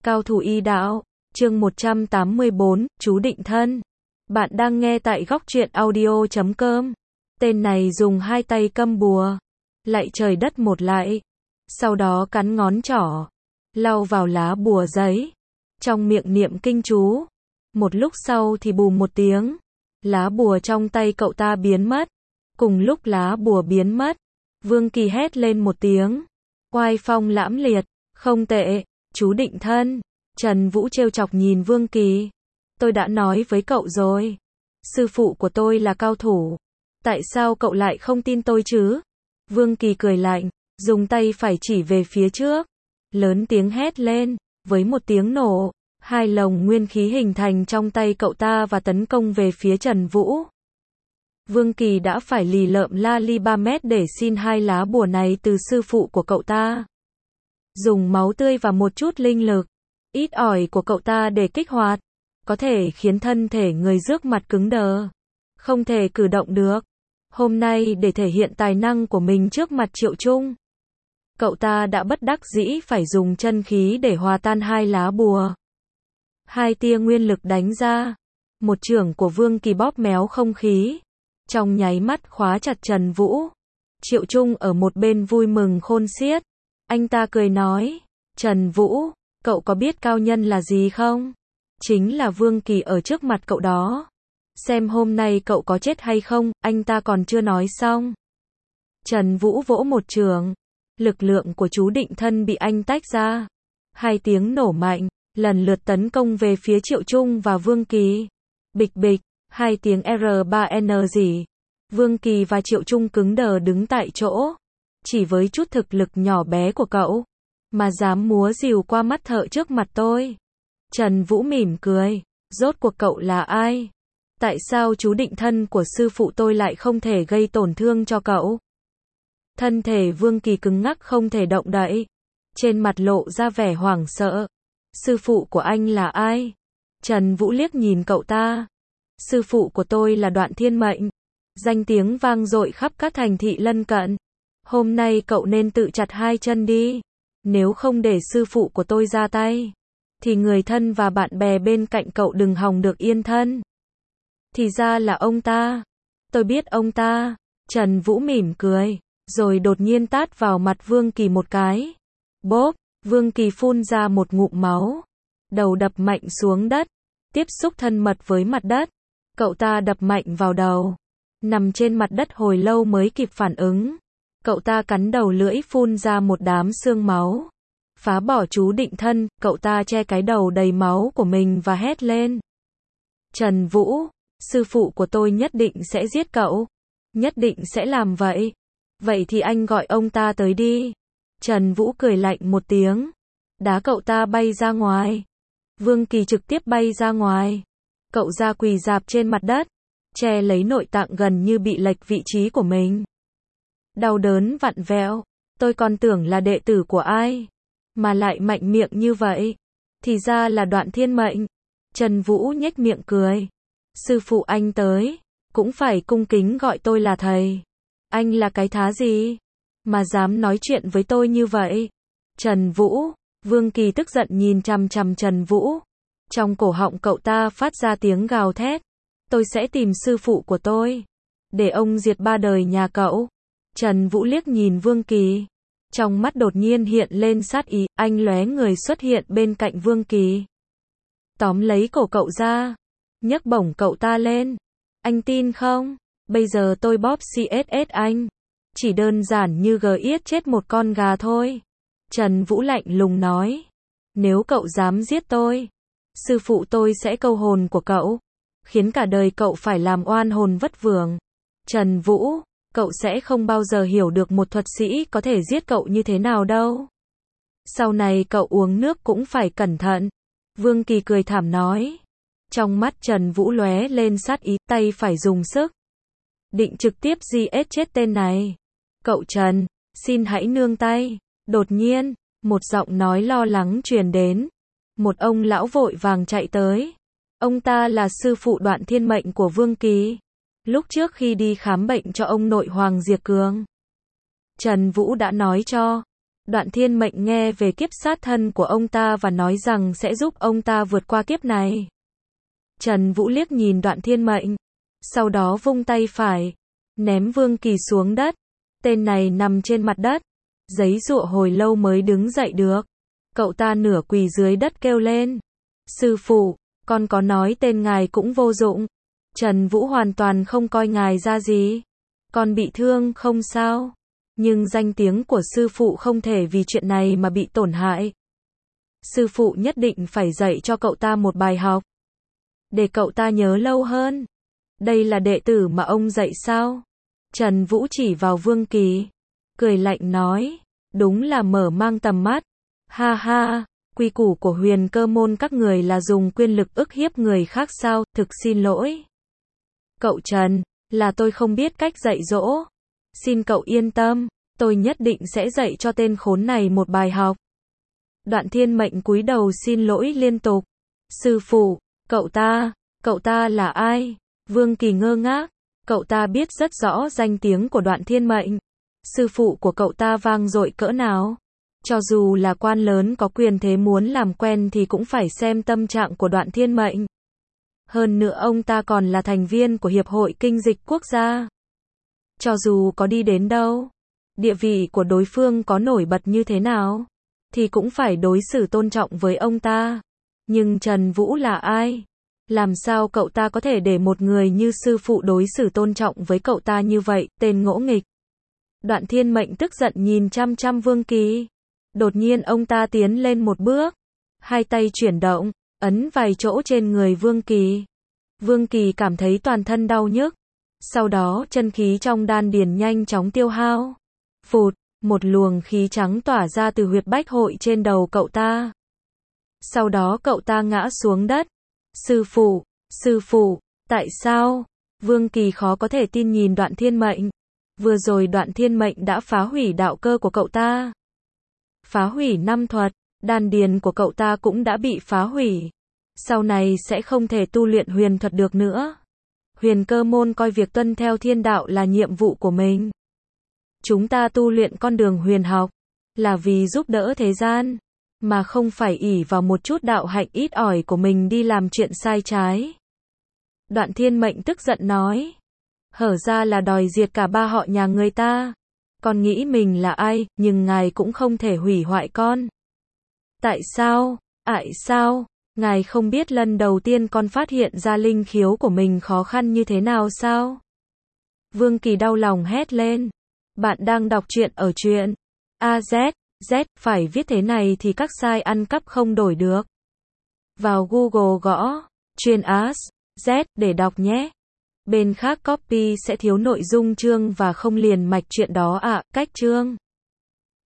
Cao thủ y đạo, chương 184, chú định thân. Bạn đang nghe tại góc truyện audio.com. Tên này dùng hai tay cầm bùa, lạy trời đất một lạy, sau đó cắn ngón trỏ, lau vào lá bùa giấy, trong miệng niệm kinh chú. Một lúc sau thì bù một tiếng, lá bùa trong tay cậu ta biến mất. Cùng lúc lá bùa biến mất, Vương Kỳ hét lên một tiếng, oai phong lãm liệt, không tệ, chú định thân. Trần Vũ trêu chọc nhìn Vương Kỳ. Tôi đã nói với cậu rồi, sư phụ của tôi là cao thủ. Tại sao cậu lại không tin tôi chứ? Vương Kỳ cười lạnh, dùng tay phải chỉ về phía trước, lớn tiếng hét lên, với một tiếng nổ, hai lồng nguyên khí hình thành trong tay cậu ta và tấn công về phía Trần Vũ. Vương Kỳ đã phải lì lợm la li 3 mét để xin hai lá bùa này từ sư phụ của cậu ta. Dùng máu tươi và một chút linh lực ít ỏi của cậu ta để kích hoạt, có thể khiến thân thể người rước mặt cứng đờ, không thể cử động được. Hôm nay để thể hiện tài năng của mình trước mặt Triệu Trung, cậu ta đã bất đắc dĩ phải dùng chân khí để hòa tan hai lá bùa. Hai tia nguyên lực đánh ra, một chưởng của Vương Kỳ bóp méo không khí, trong nháy mắt khóa chặt Trần Vũ. Triệu Trung ở một bên vui mừng khôn xiết. Anh ta cười nói, Trần Vũ, cậu có biết cao nhân là gì không? Chính là Vương Kỳ ở trước mặt cậu đó. Xem hôm nay cậu có chết hay không, anh ta còn chưa nói xong. Trần Vũ vỗ một chưởng, lực lượng của chú định thân bị anh tách ra. Hai tiếng nổ mạnh, lần lượt tấn công về phía Triệu Trung và Vương Kỳ. Bịch bịch, hai tiếng R3N gì. Vương Kỳ và Triệu Trung cứng đờ đứng tại chỗ. Chỉ với chút thực lực nhỏ bé của cậu, mà dám múa rìu qua mắt thợ trước mặt tôi. Trần Vũ mỉm cười, rốt cuộc cậu là ai? Tại sao chú định thân của sư phụ tôi lại không thể gây tổn thương cho cậu? Thân thể Vương Kỳ cứng ngắc không thể động đậy, trên mặt lộ ra vẻ hoảng sợ. Sư phụ của anh là ai? Trần Vũ liếc nhìn cậu ta. Sư phụ của tôi là Đoạn Thiên Mệnh, danh tiếng vang dội khắp các thành thị lân cận. Hôm nay cậu nên tự chặt hai chân đi, nếu không để sư phụ của tôi ra tay, thì người thân và bạn bè bên cạnh cậu đừng hòng được yên thân. Thì ra là ông ta. Tôi biết ông ta. Trần Vũ mỉm cười, rồi đột nhiên tát vào mặt Vương Kỳ một cái. Bốp, Vương Kỳ phun ra một ngụm máu, đầu đập mạnh xuống đất, tiếp xúc thân mật với mặt đất. Cậu ta đập mạnh vào đầu, nằm trên mặt đất hồi lâu mới kịp phản ứng. Cậu ta cắn đầu lưỡi phun ra một đám xương máu. Phá bỏ chú định thân, cậu ta che cái đầu đầy máu của mình và hét lên. Trần Vũ, sư phụ của tôi nhất định sẽ giết cậu. Nhất định sẽ làm vậy. Vậy thì anh gọi ông ta tới đi. Trần Vũ cười lạnh một tiếng, đá cậu ta bay ra ngoài. Vương Kỳ trực tiếp bay ra ngoài. Cậu ra quỳ rạp trên mặt đất, che lấy nội tạng gần như bị lệch vị trí của mình. Đau đớn vặn vẹo, tôi còn tưởng là đệ tử của ai, mà lại mạnh miệng như vậy. Thì ra là Đoạn Thiên Mệnh. Trần Vũ nhếch miệng cười. Sư phụ anh tới, cũng phải cung kính gọi tôi là thầy. Anh là cái thá gì, mà dám nói chuyện với tôi như vậy? Trần Vũ, Vương Kỳ tức giận nhìn chằm chằm Trần Vũ. Trong cổ họng cậu ta phát ra tiếng gào thét. Tôi sẽ tìm sư phụ của tôi, để ông diệt ba đời nhà cậu. Trần Vũ liếc nhìn Vương Kỳ, trong mắt đột nhiên hiện lên sát ý. Anh lóe người xuất hiện bên cạnh Vương Kỳ, tóm lấy cổ cậu ra, nhấc bổng cậu ta lên. Anh tin không? Bây giờ tôi bóp CSS anh, chỉ đơn giản như giết chết một con gà thôi. Trần Vũ lạnh lùng nói, nếu cậu dám giết tôi, sư phụ tôi sẽ câu hồn của cậu, khiến cả đời cậu phải làm oan hồn vất vưởng. Trần Vũ, cậu sẽ không bao giờ hiểu được một thuật sĩ có thể giết cậu như thế nào đâu. Sau này cậu uống nước cũng phải cẩn thận. Vương Kỳ cười thảm nói. Trong mắt Trần Vũ lóe lên sát ý, tay phải dùng sức, định trực tiếp giết chết tên này. Cậu Trần, xin hãy nương tay. Đột nhiên, một giọng nói lo lắng truyền đến. Một ông lão vội vàng chạy tới. Ông ta là sư phụ Đoạn Thiên Mệnh của Vương Kỳ. Lúc trước khi đi khám bệnh cho ông nội Hoàng Diệp Cường, Trần Vũ đã nói cho Đoạn Thiên Mệnh nghe về kiếp sát thân của ông ta và nói rằng sẽ giúp ông ta vượt qua kiếp này. Trần Vũ liếc nhìn Đoạn Thiên Mệnh, sau đó vung tay phải, ném Vương Kỳ xuống đất. Tên này nằm trên mặt đất, giấy giụa hồi lâu mới đứng dậy được. Cậu ta nửa quỳ dưới đất kêu lên: "Sư phụ, con có nói tên ngài cũng vô dụng." Trần Vũ hoàn toàn không coi ngài ra gì. "Con bị thương không sao, nhưng danh tiếng của sư phụ không thể vì chuyện này mà bị tổn hại. Sư phụ nhất định phải dạy cho cậu ta một bài học, để cậu ta nhớ lâu hơn." "Đây là đệ tử mà ông dạy sao?" Trần Vũ chỉ vào Vương Kỳ, cười lạnh nói: "Đúng là mở mang tầm mắt. Ha ha, quy củ của Huyền Cơ môn các người là dùng quyền lực ức hiếp người khác sao? Thực xin lỗi. Cậu Trần, là tôi không biết cách dạy dỗ. Xin cậu yên tâm, tôi nhất định sẽ dạy cho tên khốn này một bài học." Đoạn Thiên Mệnh cúi đầu xin lỗi liên tục. "Sư phụ, cậu ta là ai?" Vương Kỳ ngơ ngác, cậu ta biết rất rõ danh tiếng của Đoạn Thiên Mệnh. Sư phụ của cậu ta vang dội cỡ nào. Cho dù là quan lớn có quyền thế muốn làm quen thì cũng phải xem tâm trạng của Đoạn Thiên Mệnh. Hơn nữa ông ta còn là thành viên của Hiệp hội Kinh dịch quốc gia. Cho dù có đi đến đâu, địa vị của đối phương có nổi bật như thế nào, thì cũng phải đối xử tôn trọng với ông ta. Nhưng Trần Vũ là ai? Làm sao cậu ta có thể để một người như sư phụ đối xử tôn trọng với cậu ta như vậy, tên ngỗ nghịch. Đoạn Thiên Mệnh tức giận nhìn chăm chăm Vương Kỳ. Đột nhiên ông ta tiến lên một bước, hai tay chuyển động, ấn vài chỗ trên người Vương Kỳ. Vương Kỳ cảm thấy toàn thân đau nhức. Sau đó chân khí trong đan điền nhanh chóng tiêu hao. Phụt, một luồng khí trắng tỏa ra từ huyệt bách hội trên đầu cậu ta. Sau đó cậu ta ngã xuống đất. Sư phụ, tại sao? Vương Kỳ khó có thể tin nhìn Đoạn Thiên Mệnh. Vừa rồi Đoạn Thiên Mệnh đã phá hủy đạo cơ của cậu ta, phá hủy năm thuật, đan điền của cậu ta cũng đã bị phá hủy. Sau này sẽ không thể tu luyện huyền thuật được nữa. Huyền Cơ môn coi việc tuân theo thiên đạo là nhiệm vụ của mình. Chúng ta tu luyện con đường huyền học là vì giúp đỡ thế gian, mà không phải ỷ vào một chút đạo hạnh ít ỏi của mình đi làm chuyện sai trái. Đoạn Thiên Mệnh tức giận nói. Hở ra là đòi diệt cả ba họ nhà người ta. Con nghĩ mình là ai, nhưng ngài cũng không thể hủy hoại con. Tại sao? Ngài không biết lần đầu tiên con phát hiện ra linh khiếu của mình khó khăn như thế nào sao? Vương Kỳ đau lòng hét lên. Bạn đang đọc truyện ở truyện AZ, phải viết thế này thì các site ăn cắp không đổi được. Vào Google gõ truyện AZ để đọc nhé. Bên khác copy sẽ thiếu nội dung chương và không liền mạch truyện đó ạ. Cách chương